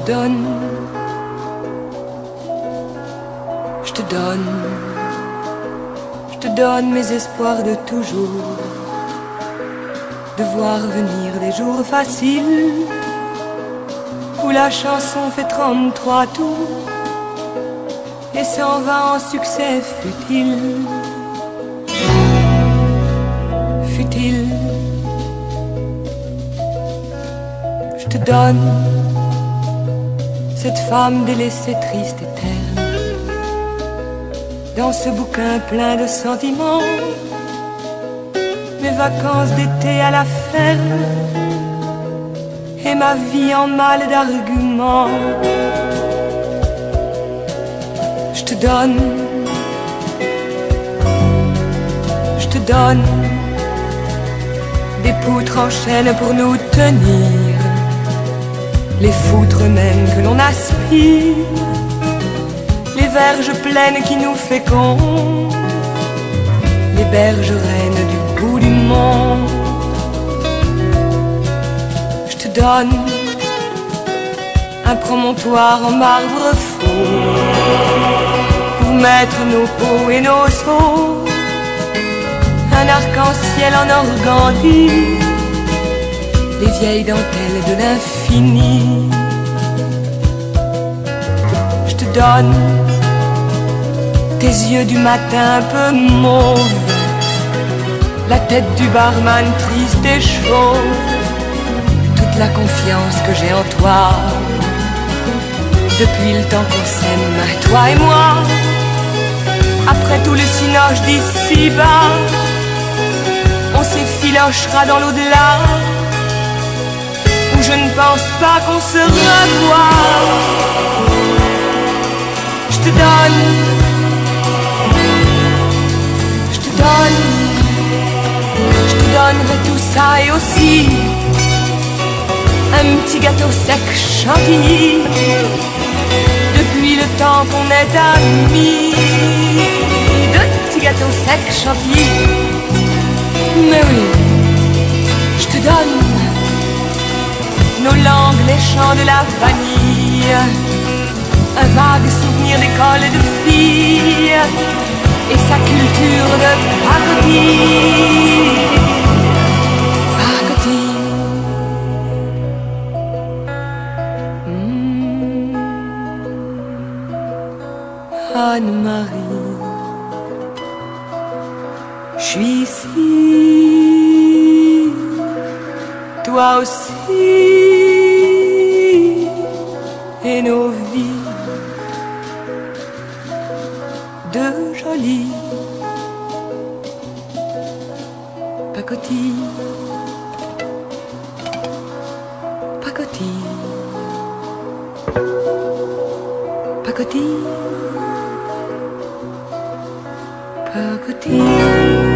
donne, je te donne, je te donne mes espoirs de toujours, de voir venir des jours faciles, où la chanson fait 33 tours et s'en va en succès futile. Futile, je te donne cette femme délaissée, triste et terne, dans ce bouquin plein de sentiments, mes vacances d'été à la ferme et ma vie en mal d'arguments. Je te donne, je te donne des poutres en chaîne pour nous tenir, les foutres même que l'on aspire, les verges pleines qui nous fécondent, les bergereines du bout du monde. Je te donne un promontoire en marbre faux pour mettre nos peaux et nos seaux, un arc-en-ciel en organdie, les vieilles dentelles de l'infini. Je te donne tes yeux du matin un peu mauves, la tête du barman triste et chauve, toute la confiance que j'ai en toi, depuis le temps qu'on s'aime, toi et moi. Après tout le cinoche d'ici-bas, on s'effilochera dans l'au-delà, où je ne pense pas qu'on se revoit. Je te donne, je te donne, je te donnerai tout ça et aussi un petit gâteau sec chantilly, depuis le temps qu'on est amis. Deux petits gâteaux secs chantilly, mais oui, je te donne nos langues, les chants de la vanille, un vague souvenir d'école de filles et sa culture de pacotille. Pacotille. Anne-Marie, je suis ici, toi aussi, et nos vies de jolies pacotilles, pacotilles, pacotilles, pacotilles.